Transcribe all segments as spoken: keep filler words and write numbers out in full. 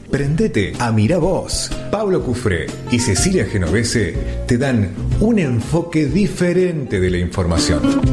Prendete a Mirá Vos. Pablo Cufré y Cecilia Genovese te dan un enfoque diferente de la información.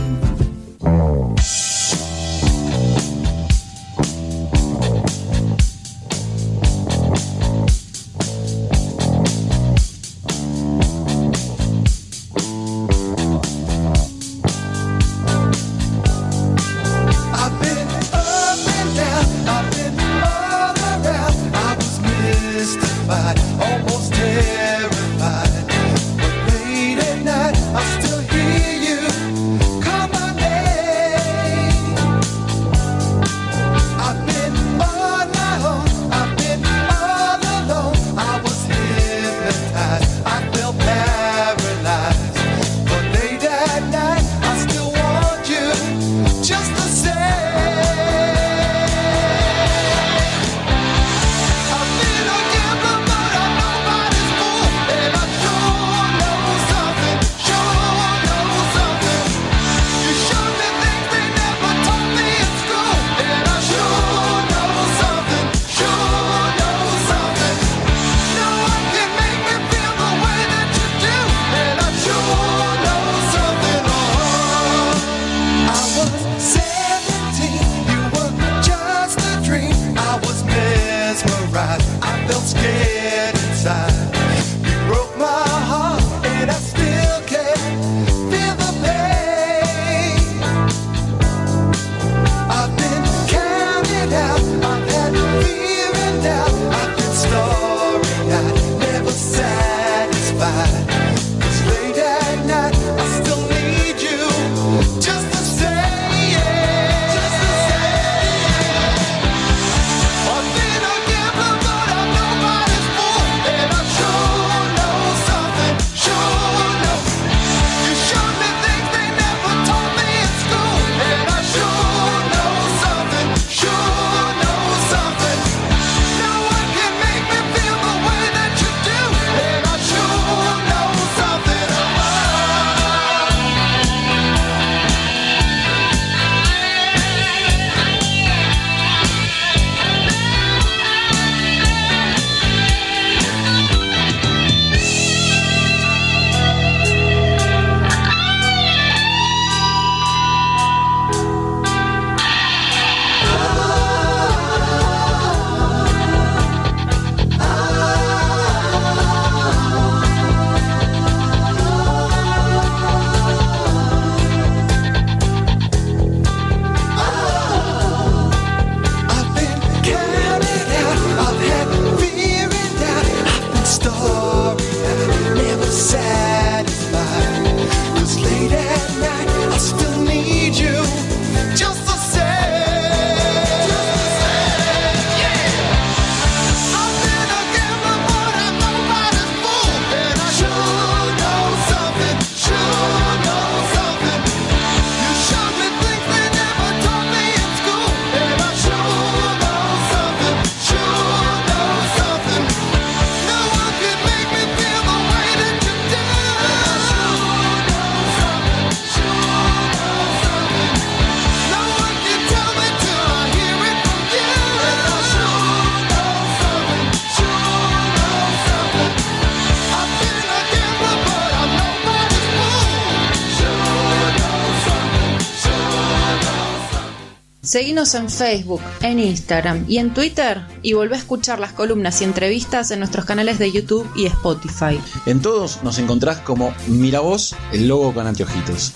Seguinos en Facebook, en Instagram y en Twitter y volvé a escuchar las columnas y entrevistas en nuestros canales de YouTube y Spotify. En todos nos encontrás como Mirá Vos, el logo con anteojitos.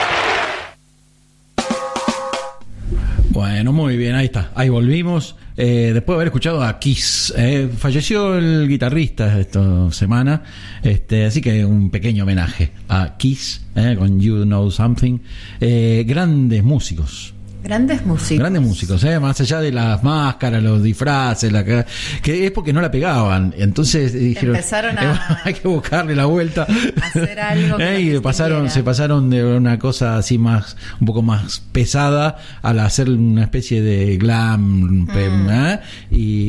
Bueno, muy bien, ahí está, ahí volvimos. Eh, después de haber escuchado a Kiss, eh, falleció el guitarrista esta semana, este, así que un pequeño homenaje a Kiss eh, con You Know Something. Eh, grandes músicos. Grandes músicos. Grandes músicos, ¿eh? Más allá de las máscaras, los disfraces, la, que es porque no la pegaban. Entonces dijeron, empezaron a... eh, hay que buscarle la vuelta. Hacer algo que ¿Eh? Y pasaron, se pasaron de una cosa así más, un poco más pesada, a hacer una especie de glam. Mm. ¿eh? Y, y,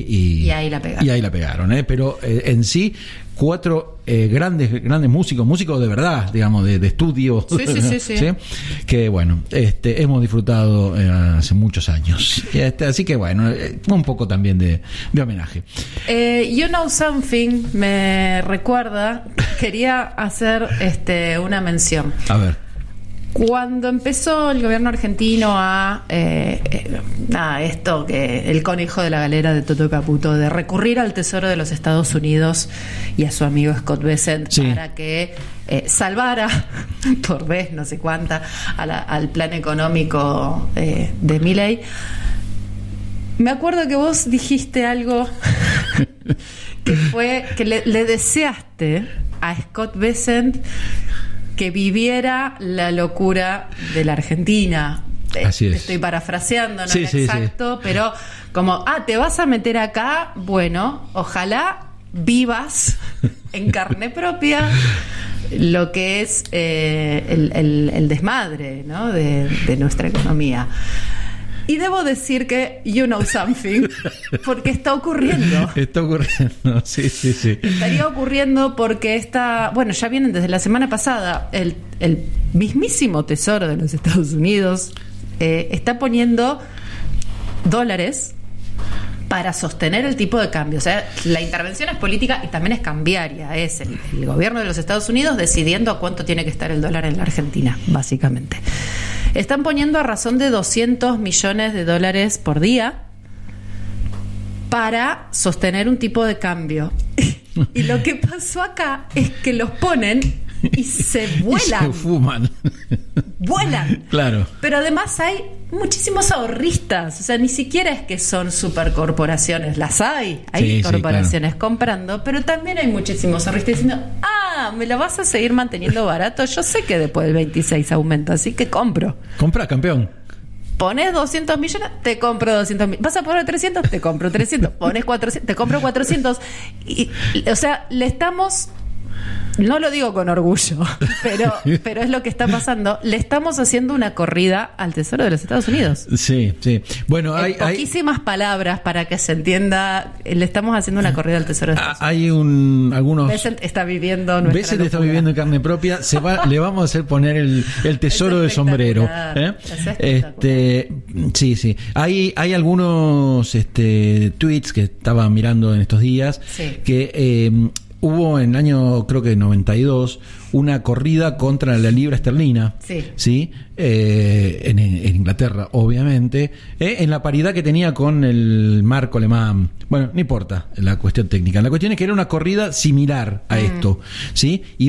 Y ahí la pegaron. Y ahí la pegaron, ¿eh? Pero eh, en sí, cuatro eh, grandes grandes músicos, músicos de verdad, digamos, de, de estudio. Sí, sí, sí, sí. ¿Sí? Que bueno, este, hemos disfrutado eh, hace muchos años. Este, así que bueno, eh, un poco también de, de homenaje. Eh, You Know Something me recuerda, quería hacer este, una mención. A ver. Cuando empezó el gobierno argentino a eh, eh, nada, esto que el conejo de la galera de Toto Caputo, de recurrir al Tesoro de los Estados Unidos y a su amigo Scott Bessent, sí, para que eh, salvara por vez no sé cuánta a la, al plan económico eh, de Milei, me acuerdo que vos dijiste algo que fue que le, le deseaste a Scott Bessent que viviera la locura de la Argentina. Así es. Estoy parafraseando, no sí, es sí, exacto, sí, pero como, ah, te vas a meter acá, bueno, ojalá vivas en carne propia lo que es eh, el, el, el desmadre, ¿no?, de, de nuestra economía. Y debo decir que you know something, porque está ocurriendo. Está ocurriendo, sí, sí, sí. Estaría ocurriendo porque está, bueno, ya vienen desde la semana pasada, el, el mismísimo Tesoro de los Estados Unidos eh, está poniendo dólares para sostener el tipo de cambio. O sea, la intervención es política y también es cambiaria. Es el, el gobierno de los Estados Unidos decidiendo a cuánto tiene que estar el dólar en la Argentina, básicamente. Están poniendo a razón de doscientos millones de dólares por día para sostener un tipo de cambio. Y lo que pasó acá es que los ponen y se vuelan. Y se fuman. Vuelan. Claro. Pero además hay muchísimos ahorristas. O sea, ni siquiera es que son supercorporaciones. Las hay. Hay sí, corporaciones sí, claro, comprando, pero también hay muchísimos ahorristas diciendo, ah, ¿me la vas a seguir manteniendo barato? Yo sé que después del veintiséis aumenta, así que compro. Compra, campeón. Pones doscientos millones, te compro doscientos millones. ¿Vas a poner trescientos? Te compro trescientos. Pones cuatrocientos, te compro cuatrocientos. Y, o sea, le estamos... No lo digo con orgullo, pero, pero es lo que está pasando. Le estamos haciendo una corrida al Tesoro de los Estados Unidos. Sí, sí. Bueno, hay poquísimas hay... palabras para que se entienda. Le estamos haciendo una corrida al Tesoro de Estados Unidos. Hay un algunos. Bessent está viviendo nuestra Bessent está viviendo en carne propia. Se va, le vamos a hacer poner el, el tesoro de sombrero. ¿eh? Este, sí, sí. Hay hay algunos este tweets que estaba mirando en estos días, sí, que eh, hubo en el año, creo que noventa y dos, una corrida contra la libra esterlina, sí, ¿sí? Eh, en, en Inglaterra, obviamente, eh, en la paridad que tenía con el marco alemán. Bueno, no importa la cuestión técnica. La cuestión es que era una corrida similar a mm. esto, ¿sí? Y,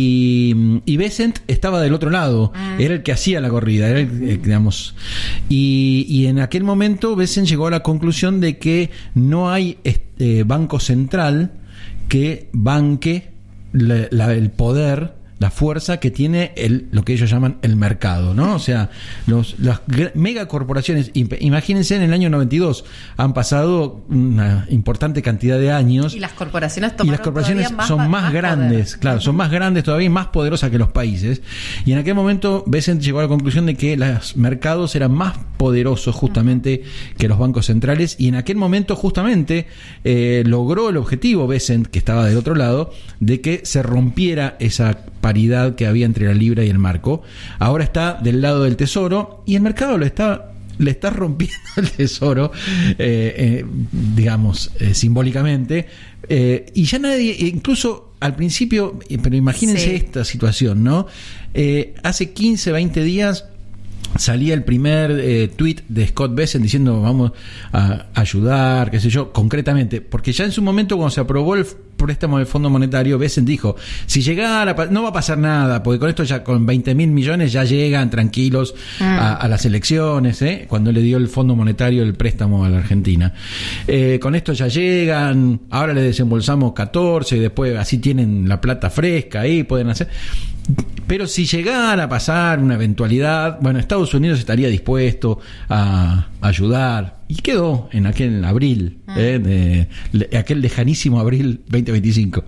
y, y Bessent estaba del otro lado, mm. era el que hacía la corrida, era el, eh, digamos. Y, y en aquel momento Bessent llegó a la conclusión de que no hay este banco central que banque la, la, el poder, la fuerza que tiene el, lo que ellos llaman el mercado, ¿no? O sea, los, las megacorporaciones, imagínense, en el año noventa y dos han pasado una importante cantidad de años. Y las corporaciones y las corporaciones más, son más, más grandes, poder. Claro, son más grandes todavía y más poderosas que los países. Y en aquel momento Bessent llegó a la conclusión de que los mercados eran más poderosos justamente uh-huh. que los bancos centrales, y en aquel momento justamente eh, logró el objetivo Bessent, que estaba del otro lado, de que se rompiera esa paridad que había entre la libra y el marco. Ahora está del lado del tesoro y el mercado lo está le está rompiendo el tesoro, eh, eh, digamos, eh, simbólicamente, eh, y ya nadie, incluso al principio, pero imagínense sí. esta situación, ¿no? Eh, hace quince, veinte días salía el primer eh, tweet de Scott Bessent diciendo vamos a ayudar, qué sé yo, concretamente, porque ya en su momento cuando se aprobó el préstamo del Fondo Monetario, Bessent dijo, si llegara, no va a pasar nada, porque con esto ya con veinte mil millones ya llegan tranquilos mm. a, a las elecciones, ¿eh? Cuando le dio el Fondo Monetario el préstamo a la Argentina. Eh, con esto ya llegan, ahora le desembolsamos catorce y después así tienen la plata fresca ahí, pueden hacer... Pero si llegara a pasar una eventualidad, bueno, Estados Unidos estaría dispuesto a ayudar. Y quedó en aquel abril, ah. eh, de, aquel lejanísimo abril veinte veinticinco.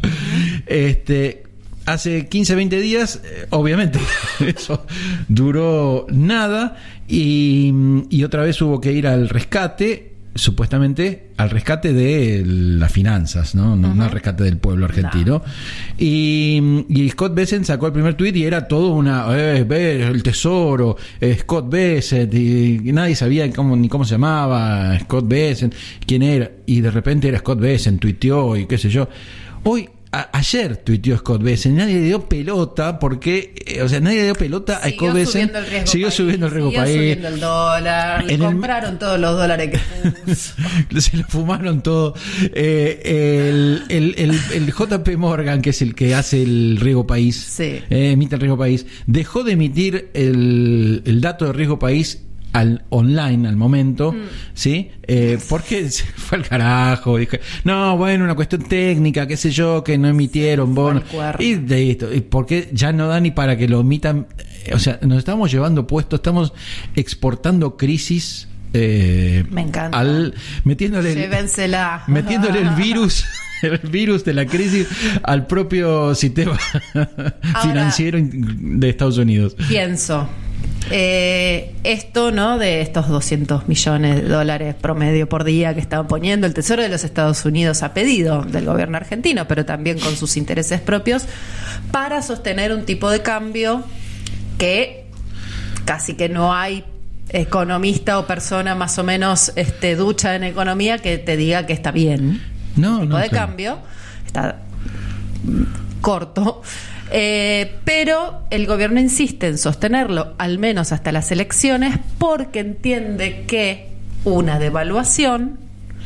Este, hace quince, veinte días, eh, obviamente, eso duró nada y, y otra vez hubo que ir al rescate. supuestamente al rescate de las finanzas, no, no, uh-huh. no al rescate del pueblo argentino. No. Y, y Scott Bessent sacó el primer tuit y era todo una eh, ve, el tesoro, eh, Scott Bessent, y, y nadie sabía cómo, ni cómo se llamaba Scott Bessent, quién era, y de repente era Scott Bessent, tuiteó y qué sé yo. Hoy A- ayer tuiteó Scott Bessent, nadie le dio pelota porque, eh, o sea, nadie le dio pelota a Scott Bessent. Siguió país, subiendo el riesgo siguió país. subiendo el dólar. Le compraron el, todos los dólares que puso. Se lo fumaron todo. Eh, el, el, el, el J P Morgan, que es el que hace el riesgo país, sí. eh, emite el riesgo país, dejó de emitir el, el dato de riesgo país al online al momento, mm. ¿sí? Eh, porque se fue al carajo, dije, no, bueno, una cuestión técnica, qué sé yo, que no emitieron bonos, y de esto, porque ya no da ni para que lo emitan, o sea, nos estamos llevando puesto, estamos exportando crisis, eh, me encanta, al, metiéndole, llévensela, metiéndole el virus. El virus de la crisis al propio sistema Ahora, financiero de Estados Unidos. Pienso, eh, esto, ¿no? De estos doscientos millones de dólares promedio por día que estaban poniendo el Tesoro de los Estados Unidos a pedido del gobierno argentino, pero también con sus intereses propios, para sostener un tipo de cambio que casi que no hay economista o persona más o menos este, ducha en economía que te diga que está bien. No, el tipo no, de claro. cambio está corto, eh, pero el gobierno insiste en sostenerlo al menos hasta las elecciones porque entiende que una devaluación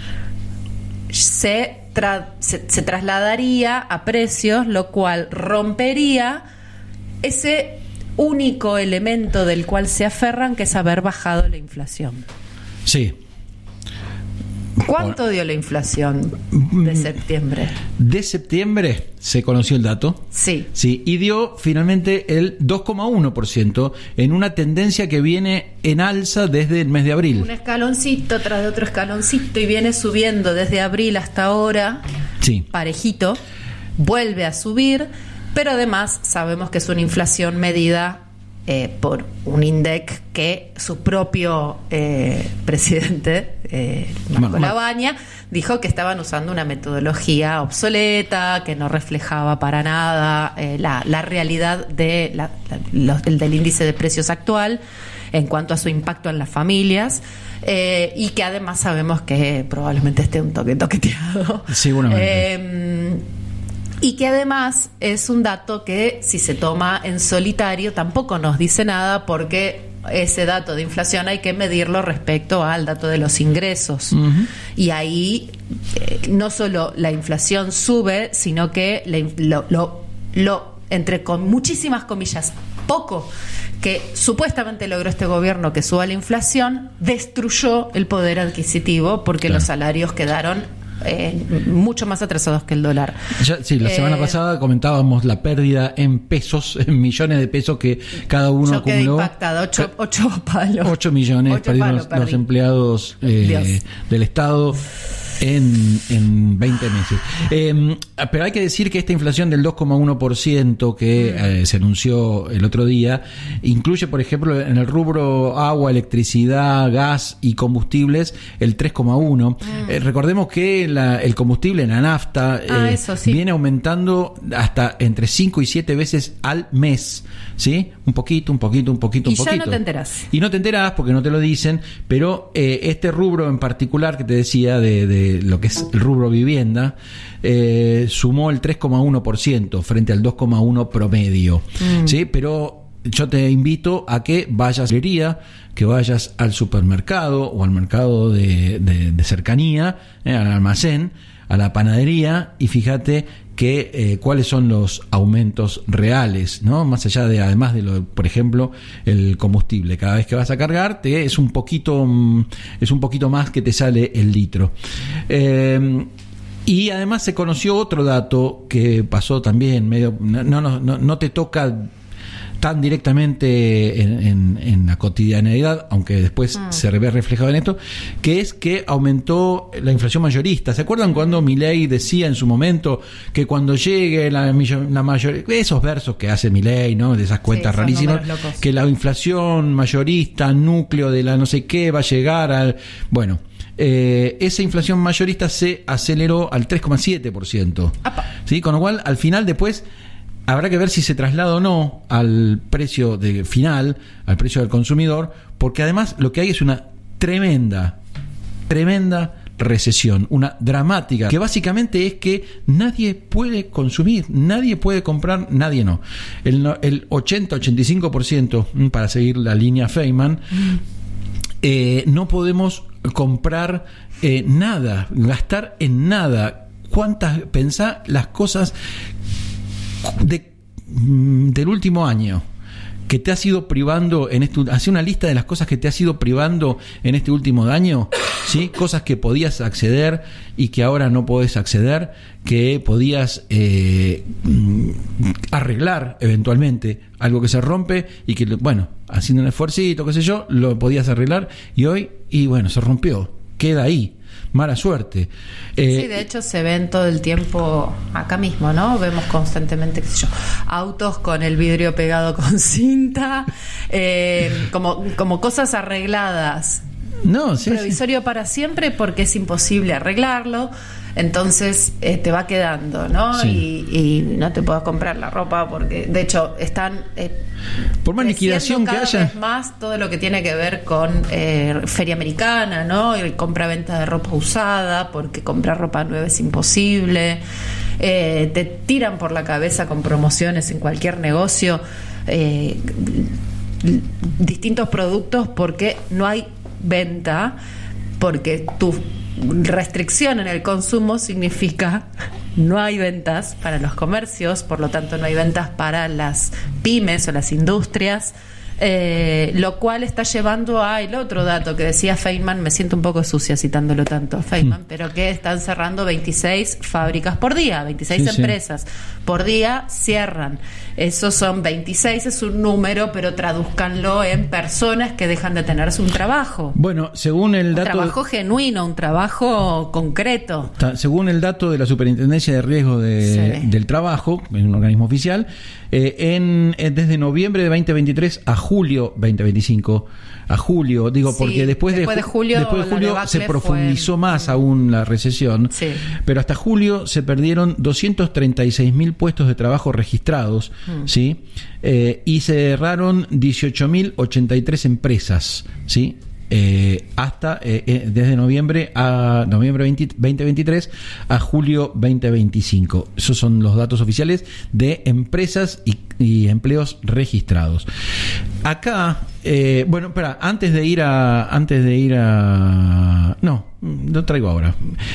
se, tra- se, se trasladaría a precios, lo cual rompería ese único elemento del cual se aferran, que es haber bajado la inflación. Sí. ¿Cuánto dio la inflación de septiembre? De septiembre se conoció el dato. Sí. Sí, y dio finalmente el dos coma uno por ciento en una tendencia que viene en alza desde el mes de abril. Un escaloncito tras de otro escaloncito y viene subiendo desde abril hasta ahora. Sí. Parejito. Vuelve a subir, pero además sabemos que es una inflación medida Eh, por un INDEC que su propio eh, presidente, eh, Marco Labaña, dijo que estaban usando una metodología obsoleta, que no reflejaba para nada eh, la, la realidad de la, la, los, el, del índice de precios actual en cuanto a su impacto en las familias, eh, y que además sabemos que probablemente esté un toque toqueteado. Seguramente. Eh, Y que además es un dato que, si se toma en solitario, tampoco nos dice nada, porque ese dato de inflación hay que medirlo respecto al dato de los ingresos. Uh-huh. Y ahí eh, no solo la inflación sube, sino que le, lo, lo, lo, entre con muchísimas comillas, poco que supuestamente logró este gobierno que suba la inflación, destruyó el poder adquisitivo, porque claro, los salarios quedaron Eh, mucho más atrasados que el dólar. Ya, sí, la eh, semana pasada comentábamos la pérdida en pesos, en millones de pesos que cada uno yo acumuló. Quedé impactada, ocho, ocho palos. Ocho millones ocho perdieron palos, los, los empleados eh, del Estado en, en veinte meses. Eh, pero hay que decir que esta inflación del dos coma uno por ciento que mm. eh, se anunció el otro día incluye, por ejemplo, en el rubro agua, electricidad, gas y combustibles el tres coma uno por ciento. Mm. Eh, recordemos que la, el combustible, la nafta, ah, eh, eso, sí. viene aumentando hasta entre cinco y siete veces al mes, ¿sí? Un poquito, un poquito, un poquito, un y poquito. Y ya no te enterás. Y no te enterás porque no te lo dicen, pero eh, este rubro en particular que te decía de, de lo que es el rubro vivienda, eh, sumó el tres coma uno por ciento frente al dos coma uno por ciento promedio, mm. ¿sí? Pero yo te invito a que vayas a la librería, que vayas al supermercado o al mercado de, de, de cercanía, eh, al almacén, a la panadería, y fíjate que eh, cuáles son los aumentos reales, ¿no? Más allá de, además de lo, por ejemplo, el combustible. Cada vez que vas a cargar, te, es un poquito, es un poquito más que te sale el litro. Eh, y además se conoció otro dato que pasó también medio, no, no, no, no te toca tan directamente en, en, en la cotidianeidad, aunque después mm. se ve reflejado en esto, que es que aumentó la inflación mayorista. ¿Se acuerdan cuando Milei decía en su momento que cuando llegue la, la mayoría, esos versos que hace Milei, ¿no? De esas cuentas sí, rarísimas, que la inflación mayorista, núcleo de la no sé qué, va a llegar al... Bueno, eh, esa inflación mayorista se aceleró al tres coma siete por ciento. ¿Sí? Con lo cual, al final, después habrá que ver si se traslada o no al precio de final, al precio del consumidor, porque además lo que hay es una tremenda, tremenda recesión, una dramática, que básicamente es que nadie puede consumir, nadie puede comprar, nadie no. El, el ochenta a ochenta y cinco por ciento, para seguir la línea Feynman, eh, no podemos comprar eh, nada, gastar en nada. ¿Cuántas? Pensá las cosas de, del último año que te has ido privando en este, hace una lista de las cosas que te has ido privando en este último año, ¿sí? Cosas que podías acceder y que ahora no podés acceder, que podías eh, arreglar eventualmente, algo que se rompe y que, bueno, haciendo un esfuercito, qué sé yo, lo podías arreglar y hoy, y bueno, se rompió, queda ahí. Mala suerte. Eh, sí, de hecho se ven todo el tiempo acá mismo, ¿no? Vemos constantemente, qué sé yo, autos con el vidrio pegado con cinta, eh, como, como cosas arregladas. No, sí, provisorio sí. para siempre porque es imposible arreglarlo, entonces eh, te va quedando, ¿no? Sí. Y, y no te puedas comprar la ropa porque, de hecho, están eh, por más liquidación que cada haya, vez más todo lo que tiene que ver con eh, feria americana, ¿no? Y compra-venta de ropa usada, porque comprar ropa nueva es imposible. Eh, te tiran por la cabeza con promociones en cualquier negocio, eh, distintos productos porque no hay venta, porque tu restricción en el consumo significa no hay ventas para los comercios, por lo tanto no hay ventas para las pymes o las industrias, eh, lo cual está llevando a el otro dato que decía Feynman, me siento un poco sucia citándolo tanto a Feynman, mm. pero que están cerrando veintiséis fábricas por día, veintiséis sí, empresas sí. por día cierran. Esos son veintiséis, es un número, pero tradúzcanlo en personas que dejan de tenerse un trabajo. Bueno, según el dato... Un trabajo de... genuino, un trabajo concreto. Según el dato de la Superintendencia de Riesgo de, sí. del Trabajo, en un organismo oficial, eh, en, en desde noviembre de veinte veintitrés a julio veinte veinticinco, a julio, digo, sí, porque después, después de, de julio, después de julio se profundizó fue... más aún la recesión, sí. pero hasta julio se perdieron doscientos treinta y seis mil puestos de trabajo registrados, mm. ¿sí? Eh, y se cerraron dieciocho mil ochenta y tres empresas, ¿sí? Eh, hasta eh, eh, desde noviembre a noviembre veinte, veinte veintitrés a julio veinte veinticinco. Esos son los datos oficiales de empresas y, y empleos registrados. Acá, eh, bueno, espera, antes de ir a antes de ir a no, lo traigo ahora.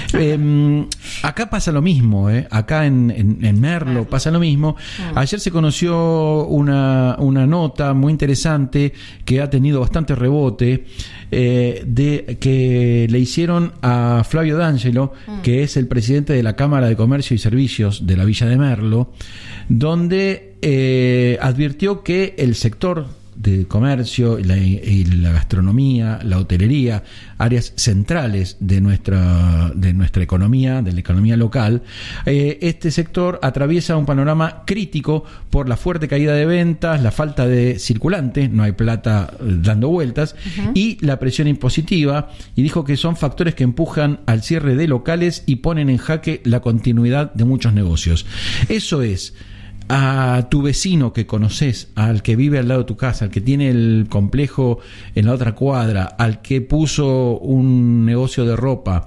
Eh, acá pasa lo mismo, eh. Acá en, en, en Merlo pasa lo mismo. Ayer se conoció una, una nota muy interesante que ha tenido bastante rebote, eh, de que le hicieron a Flavio D'Angelo, mm. que es el presidente de la Cámara de Comercio y Servicios de la Villa de Merlo, donde eh, advirtió que el sector de comercio y la, y la gastronomía, la hotelería, áreas centrales de nuestra de nuestra economía, de la economía local, eh, este sector atraviesa un panorama crítico por la fuerte caída de ventas, la falta de circulante, no hay plata dando vueltas, uh-huh. y la presión impositiva, y dijo que son factores que empujan al cierre de locales y ponen en jaque la continuidad de muchos negocios. Eso es, a tu vecino que conoces, al que vive al lado de tu casa, al que tiene el complejo en la otra cuadra, al que puso un negocio de ropa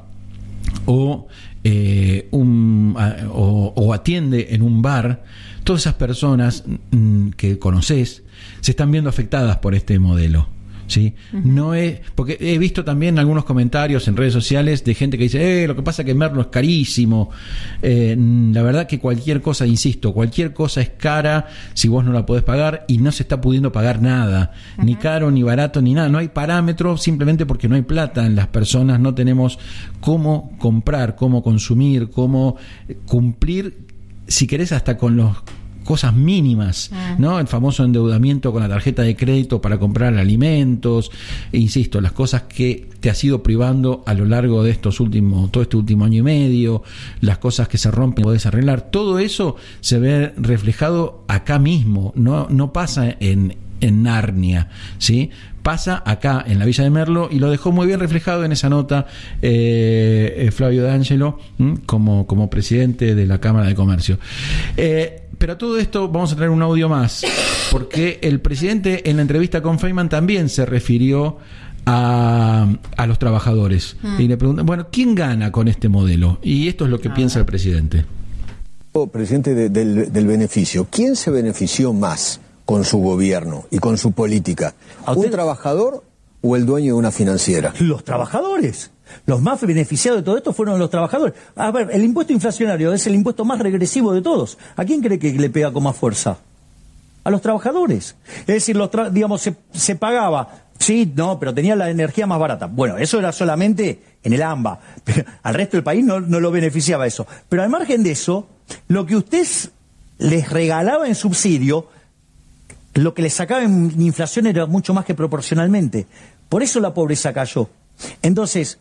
o, eh, un, o, o atiende en un bar, todas esas personas mm, que conoces se están viendo afectadas por este modelo. ¿Sí? Uh-huh. No es, porque he visto también algunos comentarios en redes sociales de gente que dice, eh, lo que pasa es que Merlo es carísimo. Eh, la verdad que cualquier cosa, insisto, cualquier cosa es cara si vos no la podés pagar, y no se está pudiendo pagar nada, uh-huh. ni caro, ni barato, ni nada. No hay parámetro, simplemente porque no hay plata en las personas, no tenemos cómo comprar, cómo consumir, cómo cumplir, si querés, hasta con los cosas mínimas, ¿no? El famoso endeudamiento con la tarjeta de crédito para comprar alimentos, e insisto, las cosas que te has ido privando a lo largo de estos últimos, todo este último año y medio, las cosas que se rompen y podés arreglar, todo eso se ve reflejado acá mismo, no, no pasa en, en Narnia, ¿sí? pasa acá en la Villa de Merlo, y lo dejó muy bien reflejado en esa nota eh, Flavio D'Angelo, ¿m? como, como presidente de la Cámara de Comercio. Eh, pero a todo esto vamos a traer un audio más, porque el presidente en la entrevista con Feynman también se refirió a, a los trabajadores. Mm. Y le preguntan, bueno, ¿quién gana con este modelo? Y esto es lo que ah, piensa el presidente. Presidente de, del, del beneficio, ¿quién se benefició más con su gobierno y con su política? ¿Un trabajador o el dueño de una financiera? Los trabajadores. Los más beneficiados de todo esto fueron los trabajadores. A ver, el impuesto inflacionario es el impuesto más regresivo de todos. ¿A quién cree que le pega con más fuerza? A los trabajadores. Es decir, los tra- digamos, se, se pagaba, sí, no, pero tenía la energía más barata. Bueno, eso era solamente en el AMBA. Pero al resto del país no, no lo beneficiaba eso. Pero al margen de eso, lo que usted les regalaba en subsidio, lo que les sacaba en inflación era mucho más que proporcionalmente. Por eso la pobreza cayó. Entonces,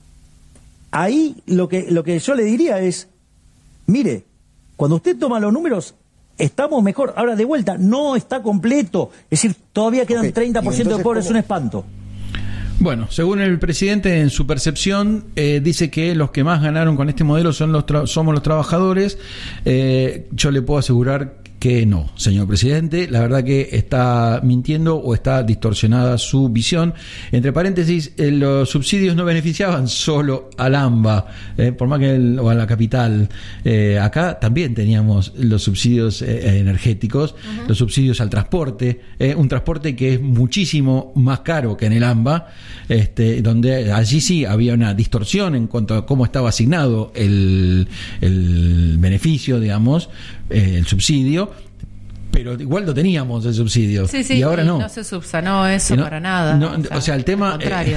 ahí lo que, lo que yo le diría es, mire, cuando usted toma los números, estamos mejor. Ahora, de vuelta, no está completo. Es decir, todavía quedan okay. treinta por ciento de pobres, es un espanto. Bueno, según el presidente, en su percepción, eh, dice que los que más ganaron con este modelo son los tra- somos los trabajadores. Eh, yo le puedo asegurar que no, señor presidente. La verdad que está mintiendo o está distorsionada su visión. Entre paréntesis, eh, los subsidios no beneficiaban solo al AMBA, eh, por más que el, o a la capital. Eh, acá también teníamos los subsidios eh, energéticos, uh-huh. los subsidios al transporte, eh, un transporte que es muchísimo más caro que en el AMBA, este, donde allí sí había una distorsión en cuanto a cómo estaba asignado el, el beneficio, digamos, eh, el subsidio. Pero igual lo teníamos el subsidio. Sí, sí, y ahora y no. No se subsanó eso no, para nada. No, o, sea, o sea, el tema. Eh,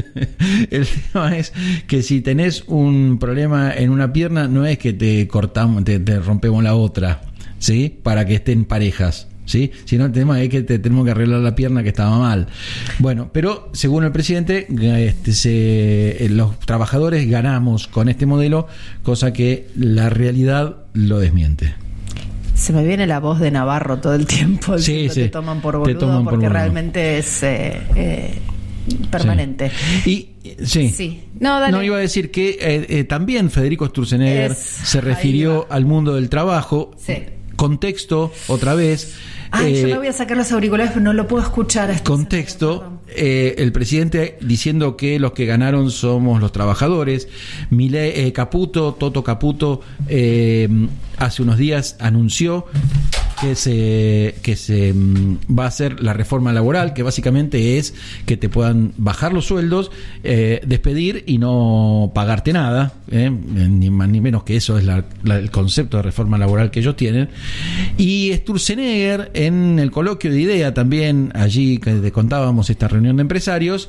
el tema es que si tenés un problema en una pierna, no es que te cortamos, te, te rompemos la otra, ¿sí? Para que estén parejas, ¿sí? Sino el tema es que te tenemos que arreglar la pierna que estaba mal. Bueno, pero según el presidente, este, se, los trabajadores ganamos con este modelo, cosa que la realidad lo desmiente. Se me viene la voz de Navarro todo el tiempo. Sí, sí. Te toman por boludo toman por porque boludo. Realmente es eh, eh, permanente. Sí. Y sí. sí. No, dale. No, iba a decir que eh, eh, también Federico Sturzenegger es, se refirió al mundo del trabajo. Sí. Contexto, otra vez. Ay, eh, yo me voy a sacar los auriculares, pero no lo puedo escuchar. Esto contexto, eh, el presidente diciendo que los que ganaron somos los trabajadores. Milei, eh, Caputo, Toto Caputo, eh, hace unos días anunció que se que se um, va a hacer la reforma laboral, que básicamente es que te puedan bajar los sueldos, eh, despedir y no pagarte nada, eh, ni más ni menos que eso es la, la, el concepto de reforma laboral que ellos tienen. Y Sturzenegger, en el coloquio de IDEA también, allí que te contábamos esta reunión de empresarios,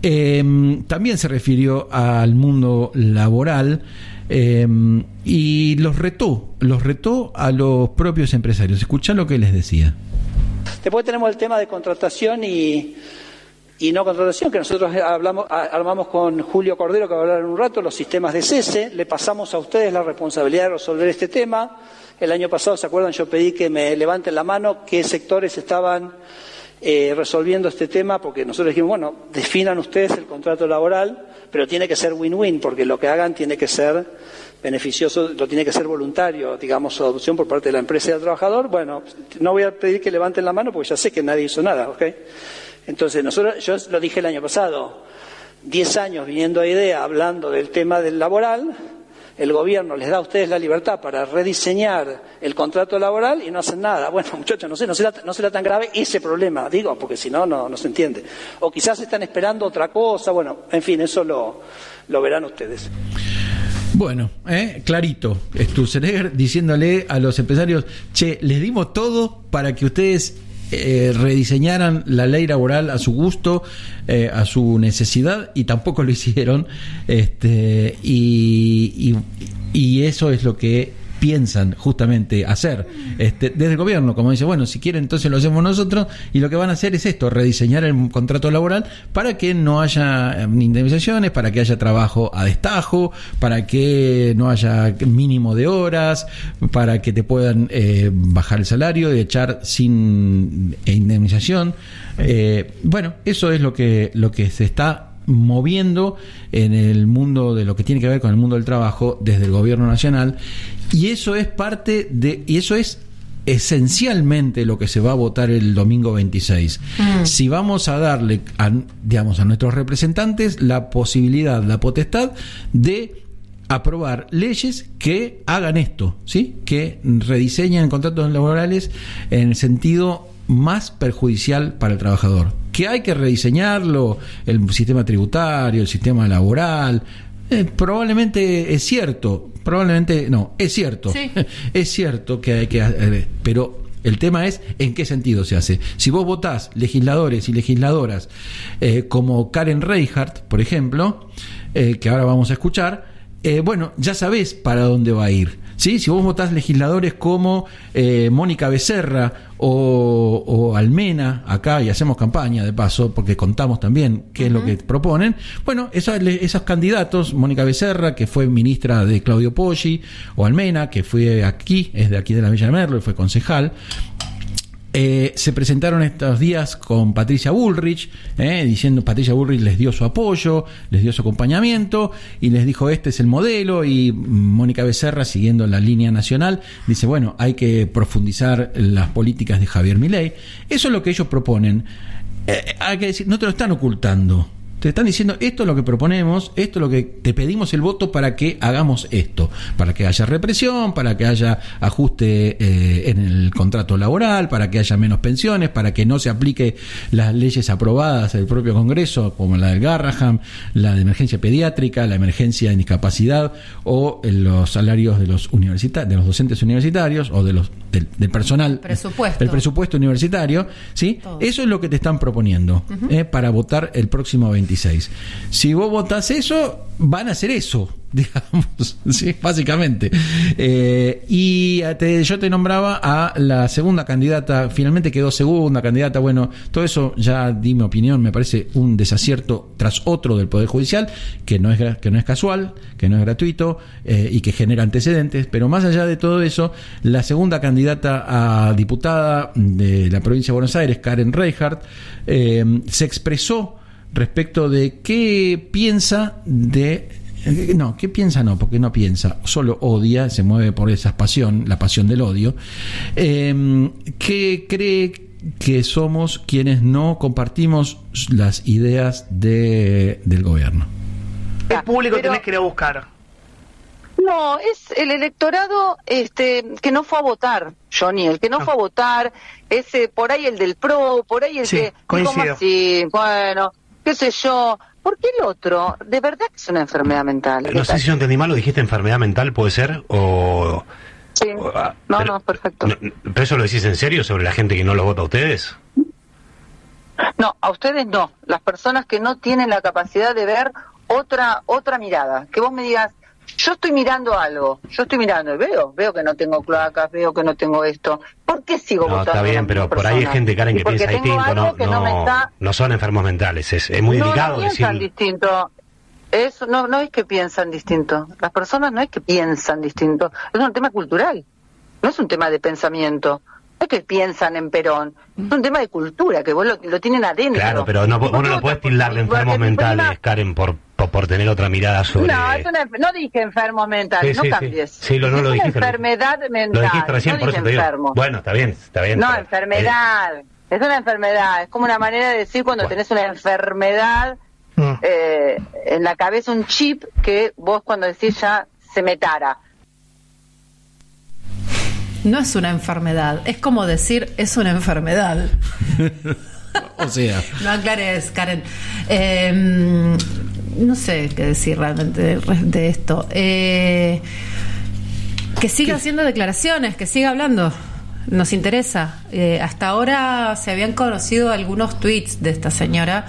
eh, también se refirió al mundo laboral. Eh, y los retó, los retó a los propios empresarios. Escuchá lo que les decía. Después tenemos el tema de contratación y, y no contratación, que nosotros hablamos, armamos con Julio Cordero, que va a hablar en un rato, los sistemas de cese. Le pasamos a ustedes la responsabilidad de resolver este tema. El año pasado, ¿se acuerdan? Yo pedí que me levanten la mano qué sectores estaban eh, resolviendo este tema, porque nosotros dijimos, bueno, definan ustedes el contrato laboral, pero tiene que ser win-win, porque lo que hagan tiene que ser beneficioso, lo tiene que ser voluntario, digamos, su adopción por parte de la empresa y del trabajador. Bueno, no voy a pedir que levanten la mano, porque ya sé que nadie hizo nada, ¿ok? Entonces, nosotros, yo lo dije el año pasado, diez años viniendo a IDEA hablando del tema del laboral, el gobierno les da a ustedes la libertad para rediseñar el contrato laboral y no hacen nada. Bueno, muchachos, no sé, no será, no será tan grave ese problema, digo, porque si no, no, no se entiende. O quizás están esperando otra cosa, bueno, en fin, eso lo, lo verán ustedes. Bueno, eh, clarito, Sturzenegger diciéndole a los empresarios, che, les dimos todo para que ustedes eh, rediseñaran la ley laboral a su gusto, eh, a su necesidad, y tampoco lo hicieron, este, y, y, y eso es lo que piensan justamente hacer este, desde el gobierno, como dice, bueno, si quieren entonces lo hacemos nosotros, y lo que van a hacer es esto, rediseñar el contrato laboral para que no haya indemnizaciones, para que haya trabajo a destajo, para que no haya mínimo de horas, para que te puedan eh, bajar el salario y echar sin indemnización. Eh, bueno, eso es lo que, lo que se está moviendo en el mundo de lo que tiene que ver con el mundo del trabajo desde el gobierno nacional, y eso es parte de, y eso es esencialmente lo que se va a votar el domingo veintiséis. Mm. Si vamos a darle a, digamos, a nuestros representantes la posibilidad, la potestad de aprobar leyes que hagan esto, ¿sí? Que rediseñen contratos laborales en el sentido más perjudicial para el trabajador. Que hay que rediseñarlo, el sistema tributario, el sistema laboral, eh, probablemente es cierto, probablemente no, es cierto, sí. Es cierto que hay que, eh, pero el tema es en qué sentido se hace. Si vos votás legisladores y legisladoras eh, como Karen Reichert, por ejemplo, eh, que ahora vamos a escuchar, eh, bueno, ya sabés para dónde va a ir. ¿Sí? Si vos votás legisladores como eh, Mónica Becerra o, o Almena, acá, y hacemos campaña de paso, porque contamos también qué uh-huh. es lo que proponen, bueno, esos, esos candidatos, Mónica Becerra, que fue ministra de Claudio Poggi, o Almena, que fue aquí, es de aquí de la Villa de Merlo, y fue concejal, Eh, se presentaron estos días con Patricia Bullrich, eh, diciendo, Patricia Bullrich les dio su apoyo, les dio su acompañamiento y les dijo este es el modelo, y Mónica Becerra, siguiendo la línea nacional, dice bueno, hay que profundizar las políticas de Javier Milei. Eso es lo que ellos proponen. Eh, hay que decir, no te lo están ocultando. Te están diciendo, esto es lo que proponemos, esto es lo que te pedimos el voto para que hagamos esto, para que haya represión, para que haya ajuste eh, en el contrato laboral, para que haya menos pensiones, para que no se aplique las leyes aprobadas del propio Congreso, como la del Garraham, la de emergencia pediátrica, la emergencia de discapacidad, o los salarios de los universitarios, de los docentes universitarios, o de los del, del personal, presupuesto. del presupuesto universitario, ¿sí? Todo. Eso es lo que te están proponiendo uh-huh. eh, para votar el próximo veintiséis. Si vos votás eso, van a hacer eso, digamos, sí, básicamente. Eh, y te, yo te nombraba a la segunda candidata, finalmente quedó segunda candidata. Bueno, todo eso ya di mi opinión, me parece un desacierto tras otro del Poder Judicial, que no es, que no es casual, que no es gratuito eh, y que genera antecedentes. Pero más allá de todo eso, la segunda candidata a diputada de la provincia de Buenos Aires, Karen Reichert, eh, se expresó respecto de qué piensa de no, qué piensa no, porque no piensa, solo odia, se mueve por esa pasión, la pasión del odio, eh, que cree que somos quienes no compartimos las ideas de, del gobierno. El público Pero, tenés que ir a buscar. No, es el electorado este que no fue a votar, Johnny, el que no, no. fue a votar, ese por ahí el del PRO, por ahí el sí, que coincido. ¿cómo así? Bueno, qué sé yo, ¿por qué el otro? De verdad que es una enfermedad mental. No sé si yo entendí mal, ¿lo dijiste enfermedad mental, puede ser? O... Sí, o, no, pero, no, perfecto. No, ¿pero eso lo decís en serio sobre la gente que no los vota a ustedes? No, a ustedes no, las personas que no tienen la capacidad de ver otra otra mirada, que vos me digas, yo estoy mirando algo, yo estoy mirando y veo, veo que no tengo cloacas, veo que no tengo esto. ¿Por qué sigo no, votando? Está bien, pero por ahí hay gente, Karen, que piensa distinto, no, no, no, está... no son enfermos mentales, es, es muy no, delicado no piensan decir... distinto. Es, no, no es que piensan distinto, las personas no es que piensan distinto, es un tema cultural, no es un tema de pensamiento. No es que piensan en Perón, es un tema de cultura, que vos lo, lo tienen adentro. Claro, pero no, vos no lo podés tildar de enfermos mentales, prima... Karen, por, por por tener otra mirada sobre... No, es una, no dije enfermos mentales, sí, sí, no cambies. Sí, sí lo, no es lo una dijiste. enfermedad mental, lo dijiste recién, no por eso te digo. Enfermo. Bueno, está bien, está bien. No, pero, enfermedad, eh... es una enfermedad, es como una manera de decir cuando bueno. tenés una enfermedad mm. eh, en la cabeza, un chip que vos cuando decís ya se metara. No es una enfermedad, es como decir es una enfermedad. O sea. No aclares, Karen. Eh, no sé qué decir realmente de, de esto. Eh, que siga ¿Qué? haciendo declaraciones, que siga hablando. Nos interesa. Eh, hasta ahora se habían conocido algunos tweets de esta señora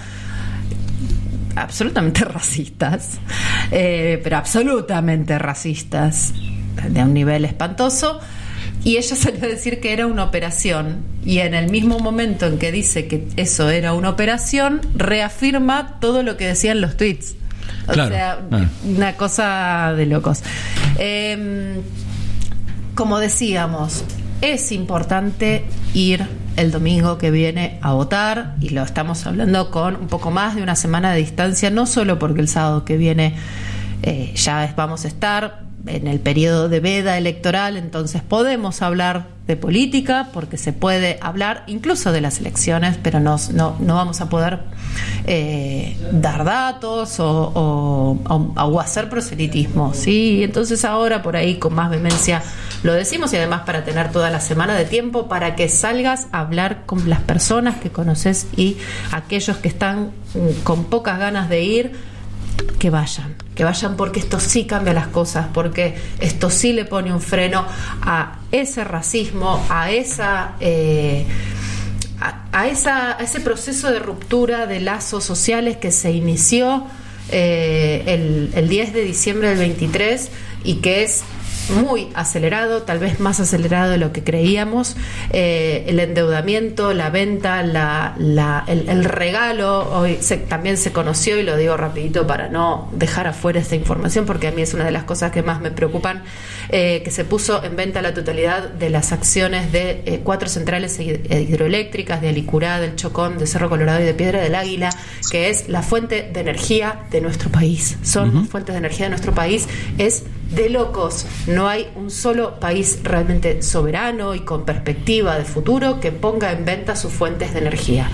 absolutamente racistas, eh, pero absolutamente racistas. de un nivel espantoso, y ella salió a decir que era una operación, y en el mismo momento en que dice que eso era una operación, reafirma todo lo que decían los tweets. O claro, sea, ah. una cosa de locos. Eh, como decíamos, es importante ir el domingo que viene a votar, y lo estamos hablando con un poco más de una semana de distancia, no solo porque el sábado que viene eh, ya es, vamos a estar en el periodo de veda electoral, entonces podemos hablar de política, porque se puede hablar incluso de las elecciones, pero no, no, no vamos a poder eh, dar datos o, o, o, o hacer proselitismo, ¿sí? Entonces ahora por ahí con más vehemencia lo decimos, y además para tener toda la semana de tiempo para que salgas a hablar con las personas que conoces, y aquellos que están con pocas ganas de ir, que vayan, que vayan, porque esto sí cambia las cosas, porque esto sí le pone un freno a ese racismo, a esa eh, a, a esa a ese proceso de ruptura de lazos sociales que se inició eh, el, el diez de diciembre del veintitrés, y que es muy acelerado, tal vez más acelerado de lo que creíamos. Eh, el endeudamiento, la venta, la, la, el, el regalo, hoy se, también se conoció, y lo digo rapidito para no dejar afuera esta información, porque a mí es una de las cosas que más me preocupan, eh, que se puso en venta la totalidad de las acciones de eh, cuatro centrales hidroeléctricas, de Alicurá, del Chocón, de Cerro Colorado y de Piedra del Águila, que es la fuente de energía de nuestro país. Son uh-huh. fuentes de energía de nuestro país. Es de locos. No hay un solo país realmente soberano y con perspectiva de futuro que ponga en venta sus fuentes de energía.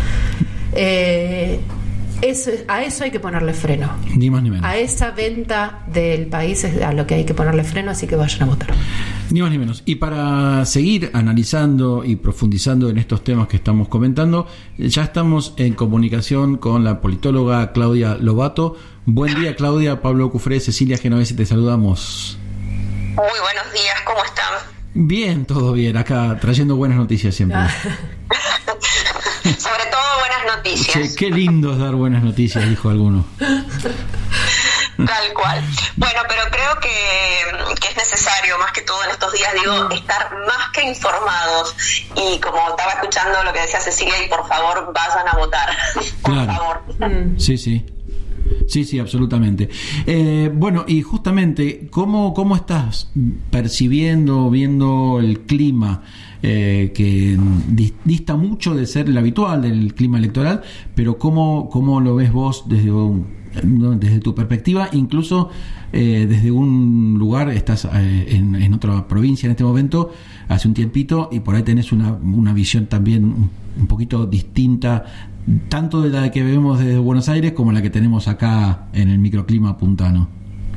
Eh, eso, a eso hay que ponerle freno. Ni más ni menos. A esa venta del país es a lo que hay que ponerle freno, así que vayan a votar. Ni más ni menos. Y para seguir analizando y profundizando en estos temas que estamos comentando, ya estamos en comunicación con la politóloga Claudia Lobato. Buen día, Claudia. Pablo Cufré, Cecilia Genovese, te saludamos. Muy buenos días, ¿cómo están? Bien, todo bien, acá trayendo buenas noticias siempre. Sobre todo buenas noticias. Che, qué lindo es dar buenas noticias, dijo alguno. Tal cual. Bueno, pero creo que, que es necesario, más que todo en estos días, digo, estar más que informados. Y como estaba escuchando lo que decía Cecilia, y por favor vayan a votar. Por claro. favor. Sí, sí. Sí, sí, absolutamente. Eh, bueno, y justamente, ¿cómo, cómo estás percibiendo, viendo el clima eh, que dista mucho de ser el habitual del clima electoral, pero cómo, cómo lo ves vos desde, desde tu perspectiva, incluso eh, desde un lugar, estás eh, en, en otra provincia en este momento, hace un tiempito, y por ahí tenés una, una visión también un, un poquito distinta, tanto de la que vemos desde Buenos Aires como la que tenemos acá en el microclima puntano.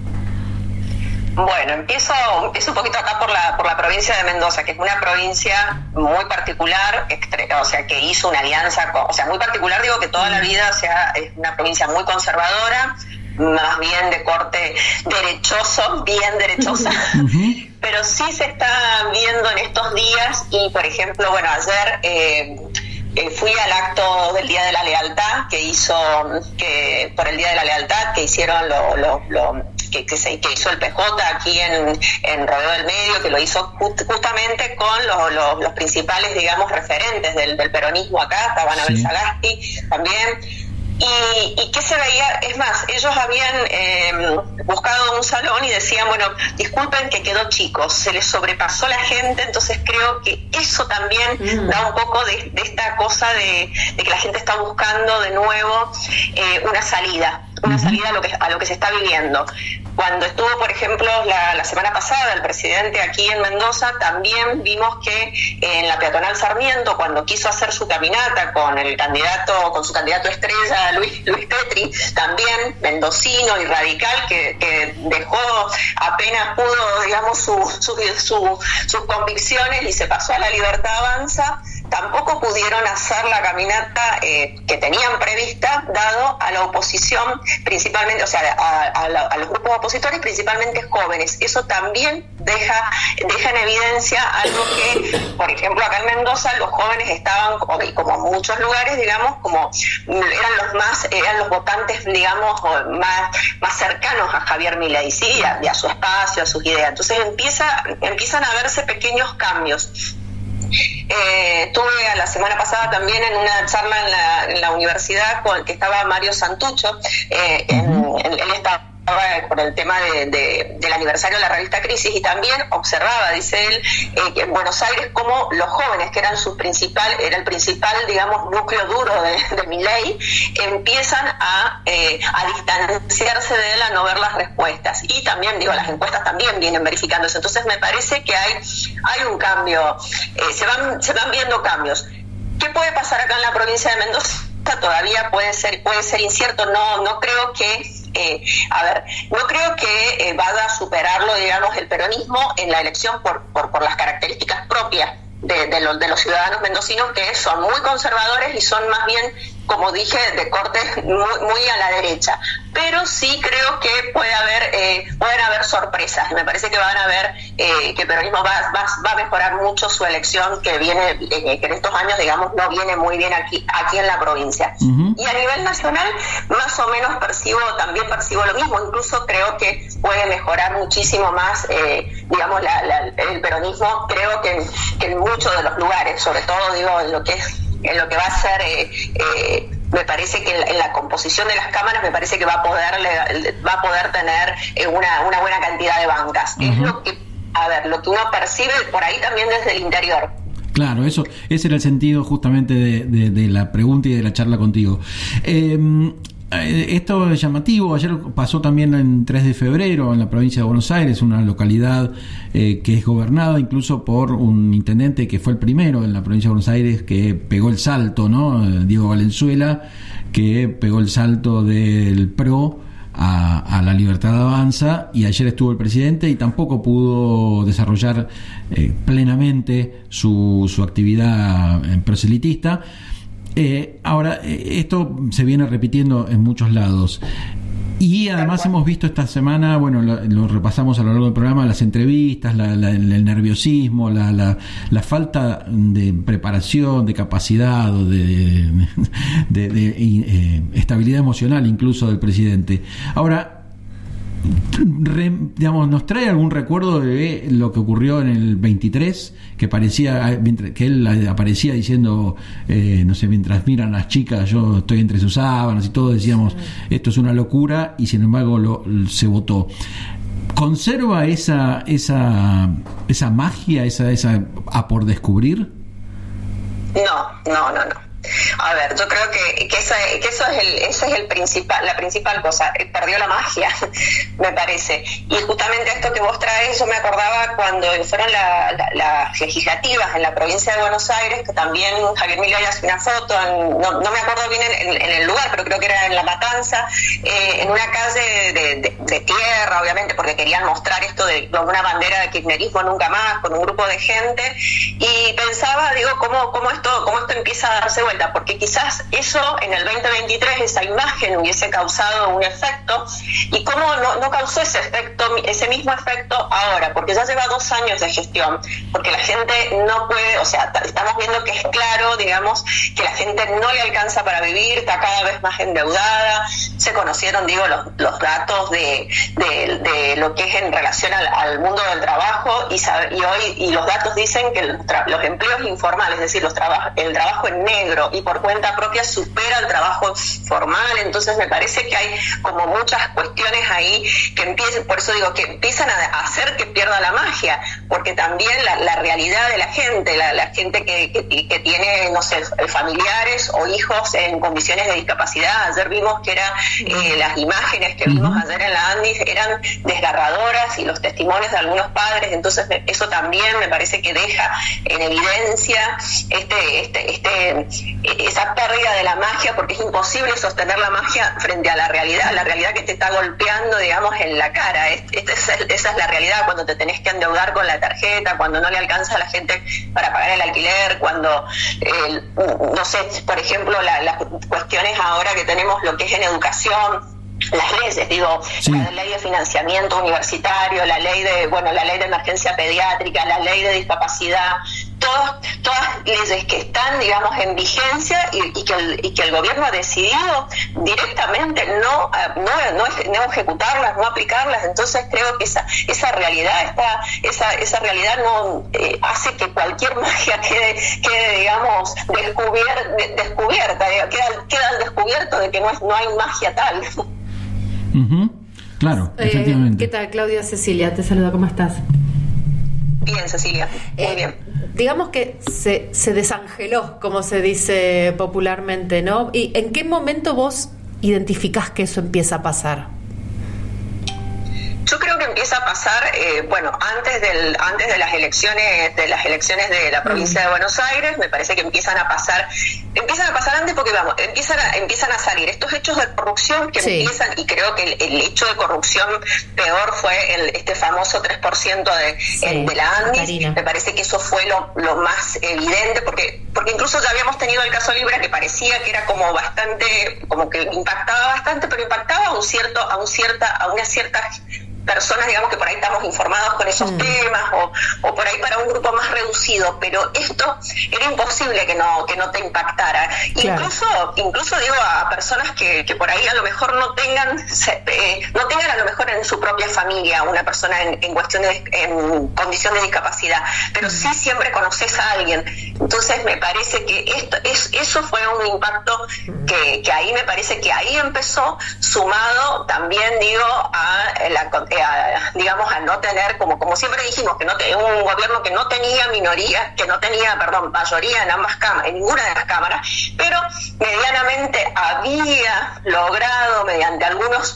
Bueno, empiezo, empiezo un poquito acá por la por la provincia de Mendoza, que es una provincia muy particular, o sea, que hizo una alianza, con, o sea, muy particular, digo que toda la vida, o sea, es una provincia muy conservadora, más bien de corte derechoso, bien derechosa, uh-huh. pero sí se está viendo en estos días, y por ejemplo, bueno, ayer... Eh, Eh, fui al acto del Día de la Lealtad que hizo que por el Día de la Lealtad que hicieron lo, lo, lo que, que, se, que hizo el P J aquí en, en Rodeo del Medio, que lo hizo just, justamente con los, los, los principales, digamos, referentes del, del peronismo acá, estaban Abel sí. Sagasti también. Y, y qué se veía, es más, ellos habían eh, buscado un salón y decían, bueno, disculpen que quedó chico, se les sobrepasó la gente, entonces creo que eso también mm. da un poco de, de esta cosa de, de que la gente está buscando de nuevo eh, una salida, una uh-huh. salida a lo que a lo que se está viviendo. Cuando estuvo, por ejemplo, la, la semana pasada el presidente aquí en Mendoza, también vimos que en la peatonal Sarmiento, cuando quiso hacer su caminata con el candidato, con su candidato estrella, Luis, Luis Petri, también mendocino y radical, que, que dejó apenas pudo, digamos, su, su, su, sus convicciones y se pasó a la Libertad Avanza. tampoco pudieron hacer la caminata eh, que tenían prevista, dado a la oposición, principalmente, o sea, a, a, la, a los grupos opositores, principalmente jóvenes. Eso también deja, deja en evidencia algo que, por ejemplo, acá en Mendoza los jóvenes estaban, como en muchos lugares, digamos, como eran los más, eran los votantes, digamos, más, más cercanos a Javier Milei, ¿sí? Y a, y a su espacio, a sus ideas. Entonces empieza, empiezan a verse pequeños cambios. Eh, estuve a la semana pasada también en una charla en la, en la universidad con que estaba Mario Santucho, eh, uh-huh. en, en, él estaba por el tema de, de, del aniversario de la revista Crisis, y también observaba, dice él, eh, que en Buenos Aires como los jóvenes, que eran su principal, era el principal, digamos, núcleo duro de, de Milei, empiezan a, eh, a distanciarse de él, a no ver las respuestas. Y también, digo, las encuestas también vienen verificando eso. Entonces me parece que hay, hay un cambio, eh, se van, se van viendo cambios. ¿Qué puede pasar acá en la provincia de Mendoza? Todavía puede ser, puede ser incierto. No, no creo que Eh, a ver, no creo que eh, vaya a superarlo, digamos, el peronismo en la elección por, por, por las características propias de, de, los, de los ciudadanos mendocinos, que son muy conservadores y son más bien, como dije, de corte muy, muy a la derecha. Pero sí creo que puede haber, eh, pueden haber sorpresas. Me parece que van a haber eh, que el peronismo va, va, va a mejorar mucho su elección, que viene, eh, que en estos años, digamos, no viene muy bien aquí, aquí en la provincia. Uh-huh. Y a nivel nacional, más o menos percibo, también percibo lo mismo. Incluso creo que puede mejorar muchísimo más, eh, digamos, la, la, el peronismo. Creo que, que en muchos de los lugares, sobre todo, digo, en lo que es, en lo que va a ser, eh, eh, me parece que en la, en la composición de las cámaras, me parece que va a poder va a poder tener eh, una, una buena cantidad de bancas. Uh-huh. Es lo que, a ver, lo que uno percibe por ahí también desde el interior. Claro, eso, ese era el sentido justamente de, de, de la pregunta y de la charla contigo. Eh, Esto es llamativo. Ayer pasó también en tres de febrero en la provincia de Buenos Aires, una localidad eh, que es gobernada incluso por un intendente que fue el primero en la provincia de Buenos Aires que pegó el salto, ¿no? Diego Valenzuela, que pegó el salto del P R O a, a la Libertad Avanza, y ayer estuvo el presidente y tampoco pudo desarrollar eh, plenamente su, su actividad proselitista. Eh, ahora, esto se viene repitiendo en muchos lados. Y además hemos visto esta semana, bueno, lo, lo repasamos a lo largo del programa, las entrevistas, la, la, el nerviosismo, la, la, la falta de preparación, de capacidad, de, de, de, de eh, estabilidad emocional incluso del presidente. Ahora, Re, digamos, nos trae algún recuerdo de lo que ocurrió en el veintitrés, que parecía que él aparecía diciendo eh, no sé, mientras miran las chicas yo estoy entre sus sábanas, y todos decíamos esto es una locura, y sin embargo lo, se votó. ¿Conserva esa esa esa magia, esa esa a por descubrir? No, no, no, no. A ver, yo creo que, que, esa, que eso es el, ese es el principal, la principal cosa. Perdió la magia, me parece. Y justamente esto que vos traes, yo me acordaba cuando fueron la, la, las legislativas en la provincia de Buenos Aires, que también Javier Milei hace una foto, en, no, no me acuerdo bien en, en, en el lugar, pero creo que era en La Matanza, eh, en una calle de, de, de tierra, obviamente, porque querían mostrar esto de con una bandera de kirchnerismo nunca más, con un grupo de gente, y pensaba, digo, cómo, cómo esto, cómo esto empieza a darse vuelta, porque quizás eso en el veinte veintitrés, esa imagen hubiese causado un efecto, y cómo no, no causó ese efecto, ese mismo efecto ahora, porque ya lleva dos años de gestión, porque la gente no puede, o sea, estamos viendo que es claro, digamos, que la gente no le alcanza para vivir, está cada vez más endeudada. Se conocieron, digo, los, los datos de, de, de lo que es en relación al, al mundo del trabajo, y, sabe, y hoy y los datos dicen que los, tra- los empleos informales, es decir, los traba- el trabajo en negro y por cuenta propia supera el trabajo formal. Entonces me parece que hay como muchas cuestiones ahí que empiezan, por eso digo que empiezan a hacer que pierda la magia, porque también la, la realidad de la gente, la, la gente que, que, que tiene, no sé, familiares o hijos en condiciones de discapacidad. Ayer vimos que era eh, las imágenes que vimos ayer en la ANDIS eran desgarradoras, y los testimonios de algunos padres. Entonces eso también me parece que deja en evidencia este este este esa pérdida de la magia, porque es imposible sostener la magia frente a la realidad, la realidad que te está golpeando, digamos, en la cara. Esta es, esa es la realidad, cuando te tenés que endeudar con la tarjeta, cuando no le alcanza a la gente para pagar el alquiler, cuando, eh, no sé, por ejemplo, la, las cuestiones ahora que tenemos, lo que es en educación, las leyes, digo, sí. La ley de financiamiento universitario, la ley de, bueno, la ley de emergencia pediátrica, la ley de discapacidad, todas, todas leyes que están, digamos, en vigencia y, y, que el, y que el gobierno ha decidido directamente no, no, no, no ejecutarlas, no aplicarlas. Entonces creo que esa, esa realidad está, esa, esa realidad no eh, hace que cualquier magia quede, quede digamos, descubier, de, descubierta, queda, queda al descubierto de que no, es, no hay magia tal. Uh-huh. Claro, eh, efectivamente. ¿Qué tal, Claudia? Cecilia, te saluda, ¿cómo estás? Bien, Cecilia, muy eh, bien. Digamos que se, se desangeló, como se dice popularmente, ¿no? ¿Y en qué momento vos identificás que eso empieza a pasar? Yo creo que empieza a pasar, eh, bueno, antes del antes de las elecciones de las elecciones de la provincia de Buenos Aires, me parece que empiezan a pasar, empiezan a pasar antes porque vamos, empiezan a, empiezan a salir estos hechos de corrupción que sí. empiezan, y creo que el, el hecho de corrupción peor fue el, este famoso tres por ciento de, sí, el, de la ANDIS. Karina. Me parece que eso fue lo, lo más evidente, porque porque incluso ya habíamos tenido el caso Libra, que parecía que era como bastante, como que impactaba bastante, pero impactaba a un cierto, a un cierta, a una cierta personas, digamos, que por ahí estamos informados con esos mm. temas, o, o por ahí para un grupo más reducido, pero esto era imposible que no que no te impactara. Claro. Incluso, incluso digo, a personas que, que por ahí a lo mejor no tengan, eh, no tengan a lo mejor en su propia familia una persona en, en cuestión de, en condición de discapacidad, pero mm. sí siempre conoces a alguien. Entonces me parece que esto es eso fue un impacto mm. que, que ahí me parece que ahí empezó, sumado también, digo, a la A, digamos, a no tener, como como siempre dijimos, que no te, un gobierno que no tenía minoría, que no tenía, perdón, mayoría en ambas cámaras, en ninguna de las cámaras, pero medianamente había logrado, mediante algunos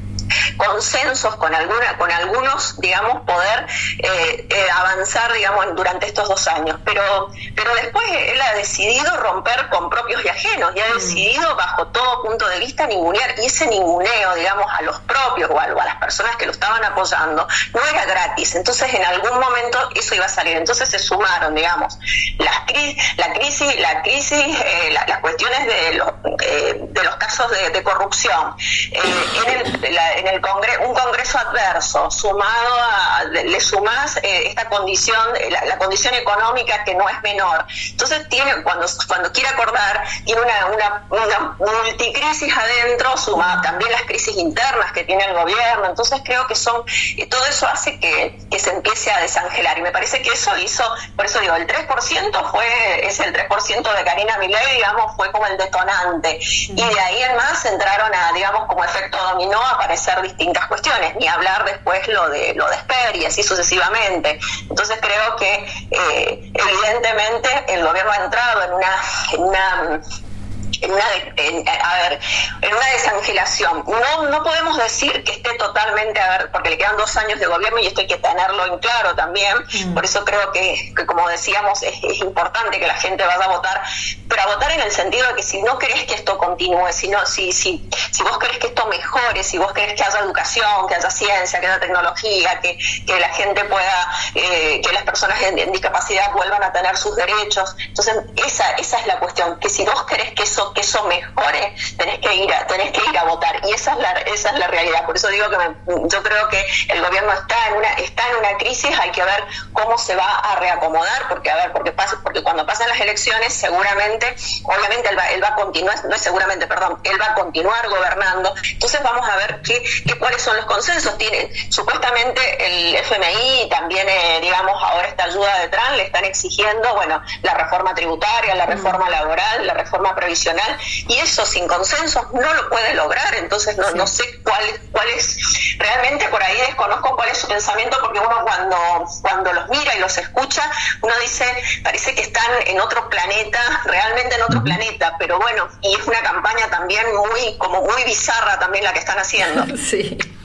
consensos con alguna con algunos, digamos, poder eh, eh, avanzar, digamos, durante estos dos años, pero pero después él ha decidido romper con propios y ajenos, y ha mm. decidido bajo todo punto de vista ningunear, y ese ninguneo, digamos, a los propios o a, o a las personas que lo estaban apoyando no era gratis. Entonces en algún momento eso iba a salir, entonces se sumaron, digamos, las cri- la crisis la crisis eh, la, las cuestiones de los eh, de los casos de, de corrupción, eh, en el la, en el congreso, un congreso adverso, sumado a, le sumás eh, esta condición, la, la condición económica que no es menor. Entonces tiene, cuando cuando quiere acordar, tiene una, una, una multicrisis adentro, suma también las crisis internas que tiene el gobierno. Entonces creo que son, eh, todo eso hace que, que se empiece a desangelar, y me parece que eso hizo, por eso digo, el tres por ciento fue, es el tres por ciento de Karina Milei, digamos, fue como el detonante, y de ahí en más entraron a, digamos, como efecto dominó, a aparecer distintas cuestiones, ni hablar después lo de lo de Esper y así sucesivamente. Entonces creo que eh, evidentemente el gobierno ha entrado en una en una en una en, a ver en una desangelación. No no podemos decir que esté totalmente, a ver, porque le quedan dos años de gobierno y esto hay que tenerlo en claro también. Mm. Por eso creo que, que como decíamos, es, es importante que la gente vaya a votar, pero a votar en el sentido de que si no querés que esto continúe, si no, si si si vos querés que esto mejore, si vos querés que haya educación, que haya ciencia, que haya tecnología, que que la gente pueda, eh, que las personas en, en discapacidad vuelvan a tener sus derechos. Entonces esa esa es la cuestión, que si vos querés que eso que eso mejore, tenés que ir a, tenés que ir a votar, y esa es la esa es la realidad. Por eso digo que me, yo creo que el gobierno está en una está en una crisis, hay que ver cómo se va a reacomodar, porque a ver, porque pasa, porque cuando pasan las elecciones seguramente, obviamente él va él va a continuar, no es seguramente, perdón, él va a continuar gobernando. Entonces vamos a ver qué, qué cuáles son los consensos. Tienen supuestamente el F M I, también eh, digamos ahora esta ayuda de Trump, le están exigiendo, bueno, la reforma tributaria, la reforma laboral, la reforma previsional, y eso sin consensos no lo puede lograr. Entonces no, sí. no sé cuál cuál es realmente, por ahí desconozco cuál es su pensamiento, porque uno cuando cuando los mira y los escucha, uno dice, parece que están en otro planeta, realmente en otro uh-huh. planeta, pero bueno, y es una campaña también muy como muy bizarra también la que están haciendo. Sí.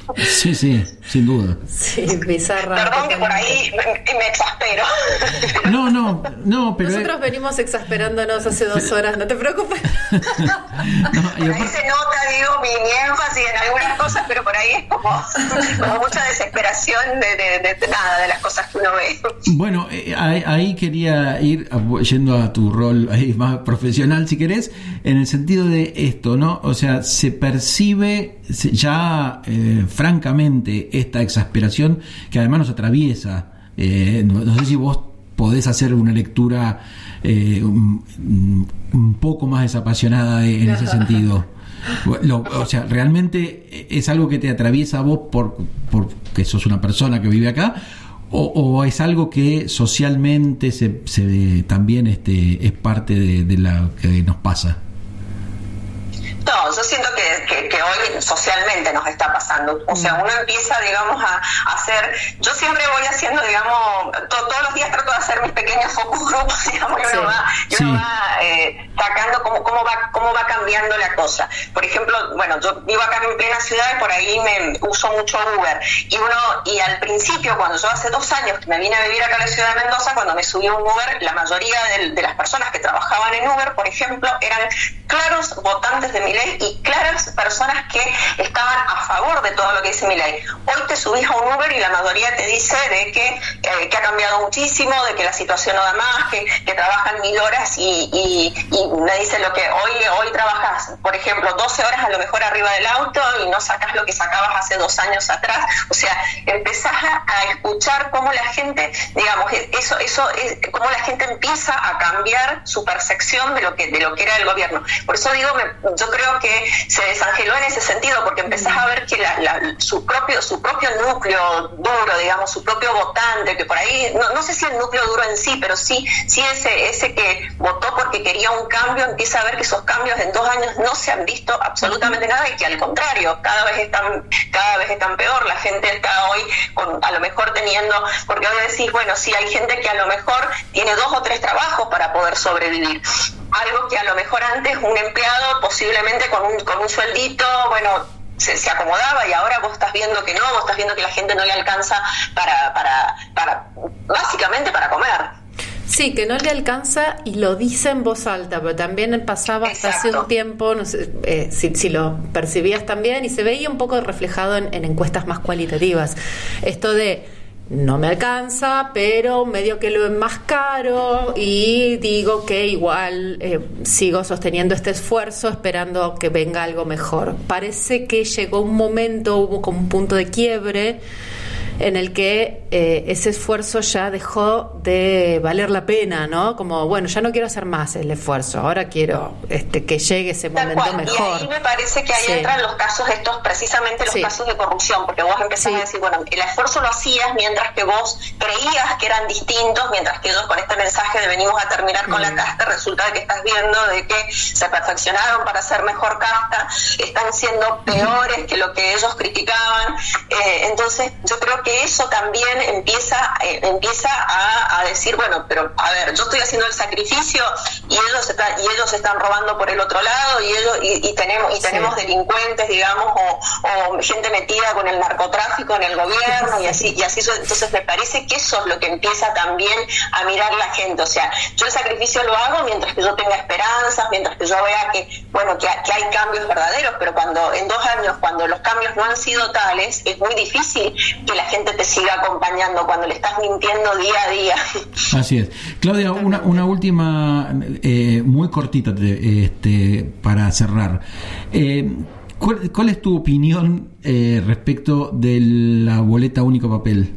Sí, sí, sin duda. Sí, bizarra. Perdón que por ahí me, me exaspero. No, no, no, pero... Nosotros es... venimos exasperándonos hace dos horas, no te preocupes. No, por ahí se nota, digo, mi, mi énfasis en algunas cosas, pero por ahí es como, como mucha desesperación de, de, de, de nada, de las cosas que uno ve. Bueno, eh, ahí, ahí quería ir yendo a tu rol ahí más profesional, si querés, en el sentido de esto, ¿no? O sea, se percibe ya eh, francamente esta exasperación que además nos atraviesa. Eh, no, no sé si vos podés hacer una lectura eh, un, un poco más desapasionada en ese sentido. Lo, o sea, realmente es algo que te atraviesa a vos por porque sos una persona que vive acá, o, o es algo que socialmente se, se también este es parte de, de lo que nos pasa. No, yo siento que, que, que hoy socialmente nos está pasando. O sea, uno empieza, digamos, a, a hacer... Yo siempre voy haciendo, digamos, to, todos los días trato de hacer mis pequeños focus groups, digamos, y uno sí. va, y uno sí. va eh, sacando cómo, cómo, va, cómo va cambiando la cosa. Por ejemplo, bueno, yo vivo acá en plena ciudad y por ahí me uso mucho Uber. Y uno y al principio, cuando yo hace dos años que me vine a vivir acá a la ciudad de Mendoza, cuando me subí a un Uber, la mayoría de, de las personas que trabajaban en Uber, por ejemplo, eran claros votantes de Milei y claras personas que estaban a favor de todo lo que dice Milei. Hoy te subís a un Uber y la mayoría te dice de que, eh, que ha cambiado muchísimo, de que la situación no da más, que, que trabajan mil horas y, y, y me dice lo que hoy, hoy trabajas, por ejemplo, doce horas a lo mejor arriba del auto y no sacas lo que sacabas hace dos años atrás. O sea, empezás a, a escuchar cómo la gente, digamos, eso, eso es, cómo la gente empieza a cambiar su percepción de lo que, de lo que era el gobierno. Por eso digo, me, yo creo que se desangeló en ese sentido, porque empezás a ver que la, la, su propio su propio núcleo duro, digamos, su propio votante, que por ahí, no, no sé si el núcleo duro en sí, pero sí, sí ese, ese que votó porque quería un cambio, empieza a ver que esos cambios en dos años no se han visto absolutamente nada y que al contrario, cada vez están, cada vez están peor. La gente está hoy con, a lo mejor teniendo, porque hoy decís, bueno, sí, hay gente que a lo mejor tiene dos o tres trabajos para poder sobrevivir. Algo que a lo mejor antes un empleado posiblemente con un, con un sueldito, bueno, se, se acomodaba, y ahora vos estás viendo que no, vos estás viendo que la gente no le alcanza para, para, para básicamente para comer. Sí, que no le alcanza y lo dice en voz alta, pero también pasaba hasta hace un tiempo, no sé eh, si, si lo percibías también, y se veía un poco reflejado en, en encuestas más cualitativas. Esto de no me alcanza, pero medio que lo enmascaro y digo que igual eh, sigo sosteniendo este esfuerzo esperando que venga algo mejor. Parece que llegó un momento, hubo como un punto de quiebre en el que eh, ese esfuerzo ya dejó de valer la pena, ¿no? Como, bueno, ya no quiero hacer más el esfuerzo, ahora quiero este, que llegue ese Tal momento cual. mejor. Y ahí me parece que ahí sí. entran los casos estos, precisamente los sí. casos de corrupción, porque vos empezás sí. a decir, bueno, el esfuerzo lo hacías mientras que vos creías que eran distintos, mientras que ellos con este mensaje de venimos a terminar con mm. la casta, resulta de que estás viendo de que se perfeccionaron para ser mejor casta, están siendo peores que lo que ellos criticaban. Eh, entonces, yo creo que que eso también empieza eh, empieza a, a decir, bueno, pero a ver, yo estoy haciendo el sacrificio y ellos están, y ellos están robando por el otro lado, y ellos y, y tenemos y tenemos sí. delincuentes, digamos, o, o gente metida con el narcotráfico en el gobierno, y así y así entonces me parece que eso es lo que empieza también a mirar la gente. O sea, yo el sacrificio lo hago mientras que yo tenga esperanzas, mientras que yo vea que, bueno, que, que hay cambios verdaderos, pero cuando en dos años, cuando los cambios no han sido tales, es muy difícil que la gente te siga acompañando cuando le estás mintiendo día a día. Así es. Claudia, una, una última eh, muy cortita te, este, para cerrar. Eh, ¿cuál, ¿Cuál es tu opinión eh, respecto de la boleta única papel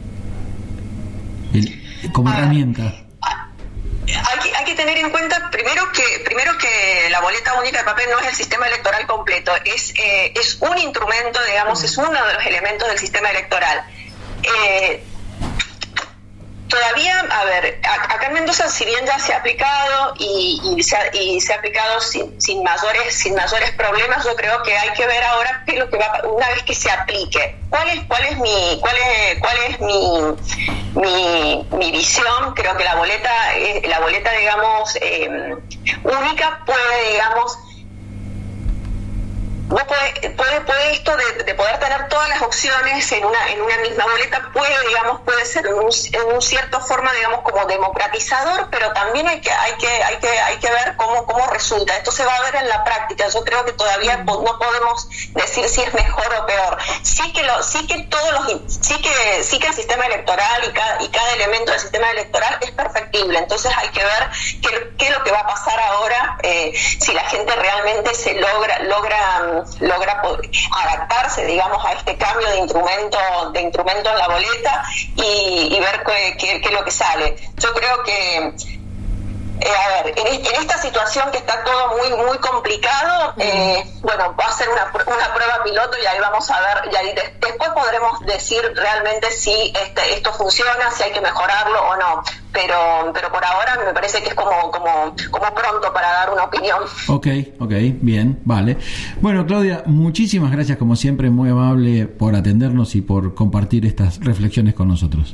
El, como ah, herramienta? Hay que, hay que tener en cuenta primero que primero que la boleta única de papel no es el sistema electoral completo, es eh, es un instrumento, digamos, es uno de los elementos del sistema electoral. Eh, todavía, a ver, acá en Mendoza, si bien ya se ha aplicado y, y, se, ha, y se ha aplicado sin, sin mayores sin mayores problemas, yo creo que hay que ver ahora qué es lo que va una vez que se aplique. ¿Cuál es cuál es mi cuál es cuál es mi mi, mi visión? Creo que la boleta eh, la boleta, digamos, eh, única puede, digamos, vos podés, puede, puede esto de, de poder tener todas las opciones en una en una misma boleta puede, digamos, puede ser en un, en un cierta forma, digamos, como democratizador, pero también hay que hay que hay que hay que ver cómo cómo resulta. Esto se va a ver en la práctica. Yo creo que todavía no podemos decir si es mejor o peor. Sí que lo sí que todos los sí que sí que el sistema electoral y cada y cada elemento del sistema electoral es perfectible. Entonces hay que ver qué, qué es lo que va a pasar ahora, eh, si la gente realmente se logra logra logra adaptarse, digamos, a este cambio de instrumento de instrumento en la boleta y, y ver qué, qué, qué es lo que sale. Yo creo que Eh, a ver, en, en esta situación que está todo muy muy complicado, eh, bueno, va a ser una, una prueba piloto y ahí vamos a ver, y ahí de, después podremos decir realmente si este, esto funciona, si hay que mejorarlo o no. Pero pero por ahora me parece que es como como como pronto para dar una opinión. Ok, ok, bien, vale. Bueno, Claudia, muchísimas gracias como siempre, muy amable por atendernos y por compartir estas reflexiones con nosotros.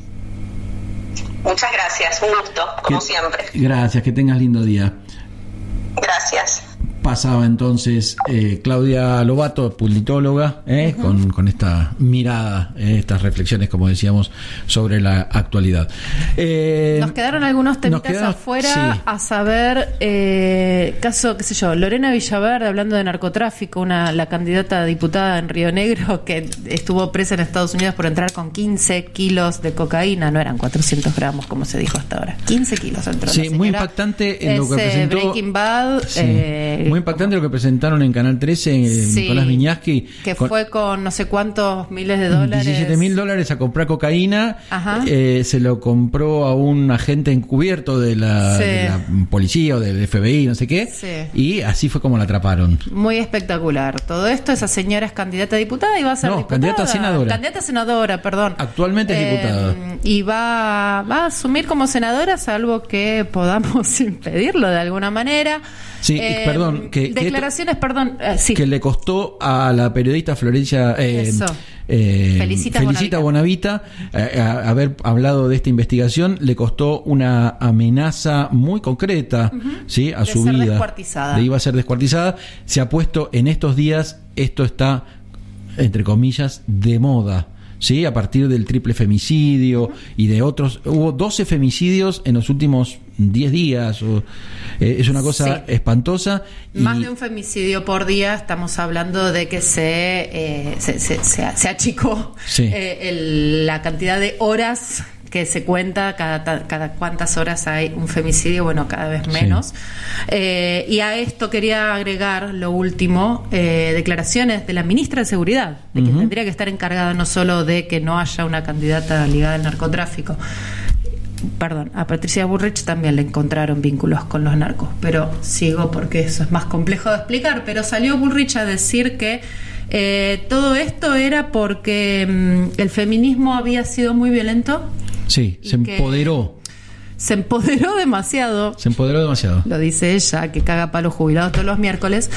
Muchas gracias, un gusto, como que, siempre. Gracias, que tengas lindo día. Gracias. Pasaba entonces eh, Claudia Lobato, politóloga, eh, uh-huh. con, con esta mirada, eh, estas reflexiones, como decíamos, sobre la actualidad. Eh, nos quedaron algunos temitas quedaron, afuera, sí. A saber, eh, caso, qué sé yo, Lorena Villaverde, hablando de narcotráfico, una la candidata a diputada en Río Negro, que estuvo presa en Estados Unidos por entrar con quince kilos de cocaína, no eran cuatrocientos gramos, como se dijo hasta ahora. quince kilos entró. Sí, muy impactante en lo que presentó. Breaking Bad. Sí. Eh, Muy impactante lo que presentaron en Canal trece, sí, Nicolás Viñaski. Que con, fue con no sé cuántos miles de dólares. diecisiete mil dólares a comprar cocaína. Eh, se lo compró a un agente encubierto de la, sí. de la policía o del F B I, no sé qué. Sí. Y así fue como la atraparon. Muy espectacular. Todo esto, esa señora es candidata a diputada y va a ser no, diputada. candidata a senadora. Candidata a senadora, perdón. Actualmente es eh, diputada. Y va, va a asumir como senadora, salvo que podamos impedirlo de alguna manera. Sí, eh, perdón. Que, declaraciones, que, perdón. Eh, sí. Que le costó a la periodista Florencia eh, eh, Felicita, Felicita Bonavita, Bonavita eh, a, haber hablado de esta investigación, le costó una amenaza muy concreta, uh-huh. ¿sí? a de su ser vida. Descuartizada. De iba a ser descuartizada. Se ha puesto en estos días, esto está, entre comillas, de moda. Sí, a partir del triple femicidio uh-huh. y de otros, hubo doce femicidios en los últimos diez días, o, eh, es una cosa sí. espantosa. Más y, de un femicidio por día, estamos hablando de que se eh, se, se, se, se achicó sí. eh, el, la cantidad de horas que se cuenta, cada, cada cuántas horas hay un femicidio, bueno, cada vez menos. Sí. Eh, y a esto quería agregar lo último, eh, declaraciones de la ministra de Seguridad, de que uh-huh. tendría que estar encargada no solo de que no haya una candidata ligada al narcotráfico. Perdón, a Patricia Bullrich también le encontraron vínculos con los narcos, pero sigo porque eso es más complejo de explicar, pero salió Bullrich a decir que eh, todo esto era porque mmm, el feminismo había sido muy violento. Sí, se empoderó. Se empoderó demasiado. Se empoderó demasiado. Lo dice ella, que caga palos jubilados todos los miércoles.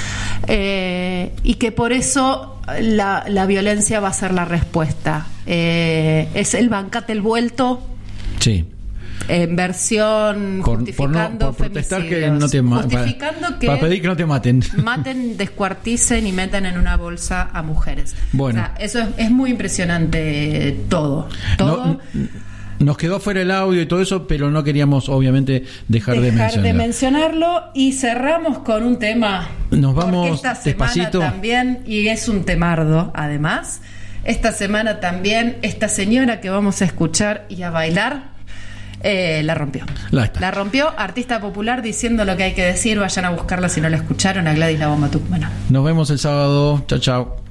Eh, y que por eso la, la violencia va a ser la respuesta. Eh, es el bancate el vuelto. Sí. En versión por, justificando por, no, por protestar que no te ma- justificando para, que para pedir que no te maten. Maten, descuarticen y metan en una bolsa a mujeres. Bueno. O sea, eso es, es muy impresionante todo. Todo. No, nos quedó fuera el audio y todo eso, pero no queríamos obviamente dejar, dejar de mencionarlo. de mencionarlo y cerramos con un tema. Nos vamos esta despacito. Semana también, y es un temardo además. Esta semana también esta señora que vamos a escuchar y a bailar eh, la rompió. La, la rompió, artista popular diciendo lo que hay que decir. Vayan a buscarla si no la escucharon, a Gladys La Bomba Tucumana. Nos vemos el sábado. Chao, chao.